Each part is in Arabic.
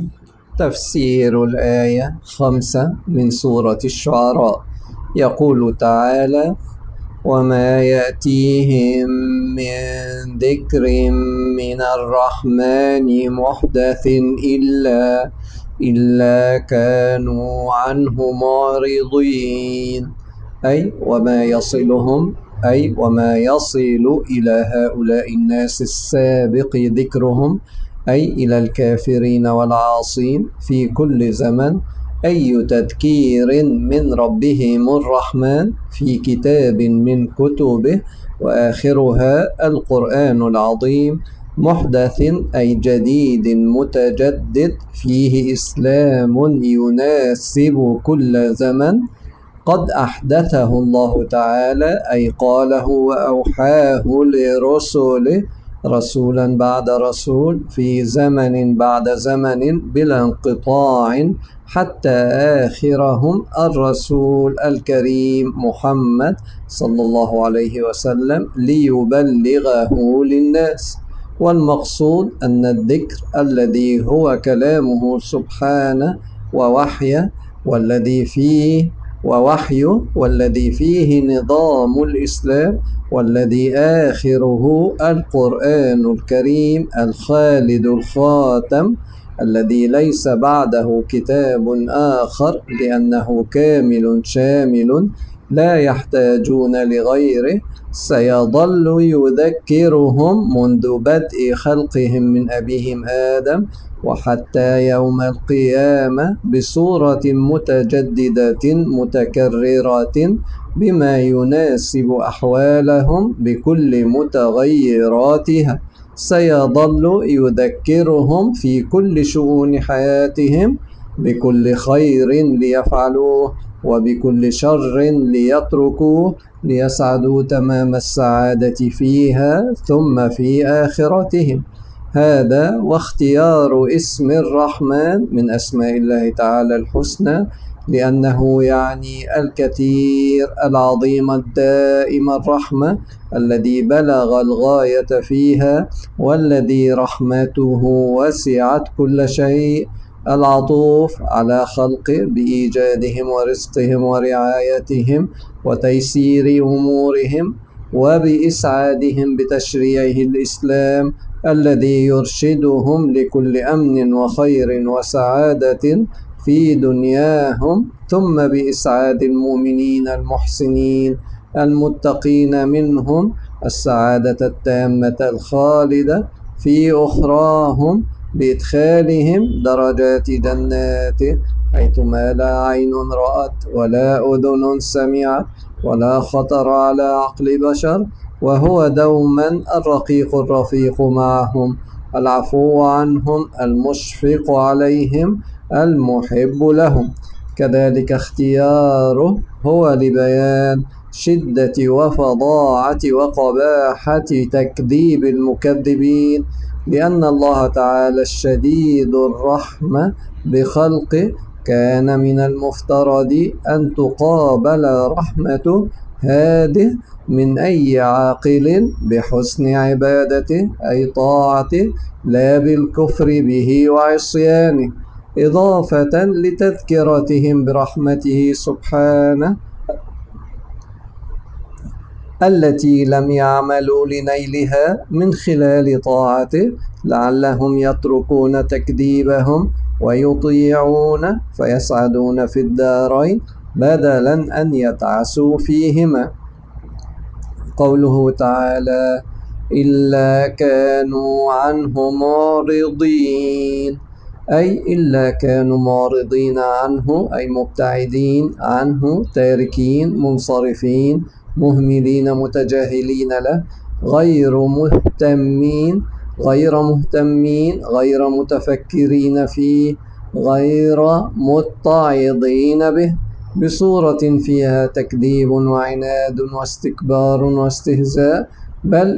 تفسير الآية 5 من سورة الشعراء. يقول تعالى: وما يأتيهم من ذكر من الرحمن محدث إلا كانوا عنه معرضين. أي وما يصل إلى هؤلاء الناس السابق ذكرهم، أي إلى الكافرين والعاصين في كل زمن، أي تذكير من ربهم الرحمن في كتاب من كتبه، وآخرها القرآن العظيم، محدث أي جديد متجدد، فيه إسلام يناسب كل زمن، قد أحدثه الله تعالى، أي قاله وأوحاه لرسله رسولا بعد رسول في زمن بعد زمن بلا انقطاع، حتى آخرهم الرسول الكريم محمد صلى الله عليه وسلم ليبلغه للناس. والمقصود أن الذكر الذي هو كلامه سبحانه ووحيه والذي فيه نظام الإسلام، والذي آخره القرآن الكريم الخالد الخاتم، الذي ليس بعده كتاب آخر، لأنه كامل شامل لا يحتاجون لغيره، سيظل يذكرهم منذ بدء خلقهم من أبيهم آدم وحتى يوم القيامة بصورة متجددة متكررة بما يناسب أحوالهم بكل متغيراتها. سيظل يذكرهم في كل شؤون حياتهم بكل خير ليفعلوه وبكل شر ليتركوه، ليسعدوا تمام السعادة فيها ثم في آخرتهم. هذا واختيار اسم الرحمن من أسماء الله تعالى الحسنى، لأنه يعني الكثير العظيم الدائم الرحمة، الذي بلغ الغاية فيها، والذي رحمته وسعت كل شيء، العطوف على خلقه بإيجادهم ورزقهم ورعايتهم وتيسير أمورهم وبإسعادهم بتشريعه الإسلام الذي يرشدهم لكل أمن وخير وسعادة في دنياهم، ثم بإسعاد المؤمنين المحسنين المتقين منهم السعادة التامة الخالدة في أخراهم، بإدخالهم درجات جناته حيثما لا عين رأت ولا أذن سمعت ولا خطر على عقل بشر، وهو دوما الرقيق الرفيق معهم، العفو عنهم، المشفق عليهم، المحب لهم. كذلك اختياره هو لبيان شدة وفظاعة وقباحة تكذيب المكذبين، لأن الله تعالى الشديد الرحمة بخلقه كان من المفترض أن تقابل رحمته هذه من أي عاقل بحسن عبادته أي طاعته، لا بالكفر به وعصيانه، إضافة لتذكرتهم برحمته سبحانه التي لم يعملوا لنيلها من خلال طاعته، لعلهم يتركون تكذيبهم ويطيعون فيسعدون في الدارين بدلا أن يتعسوا فيهما. قوله تعالى: إلا كانوا عنه معرضين، أي إلا كانوا معرضين عنه، أي مبتعدين عنه، تاركين منصرفين مهملين متجاهلين له، غير متفكرين فيه، غير متعظين به، بصورة فيها تكذيب وعناد واستكبار واستهزاء، بل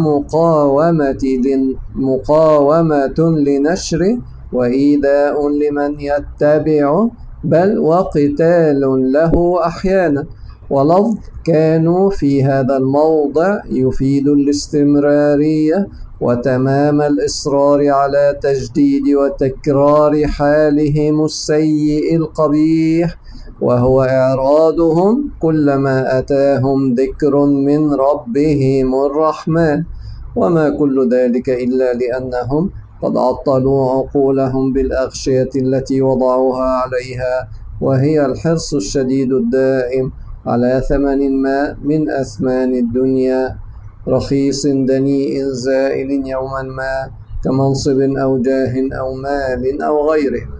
مقاومة لنشره وإيذاء لمن يتبعه، بل وقتال له أحيانا. ولفظ كانوا في هذا الموضع يفيد الاستمرارية، وتمام الإصرار على تجديد وتكرار حالهم السيء القبيح، وهو إعراضهم كلما أتاهم ذكر من ربهم الرحمن. وما كل ذلك إلا لأنهم قد عطلوا عقولهم بالأغشية التي وضعوها عليها، وهي الحرص الشديد الدائم على ثمن ما من أثمان الدنيا، رخيص دنيء زائل يوما ما، كمنصب أو جاه أو مال أو غيره.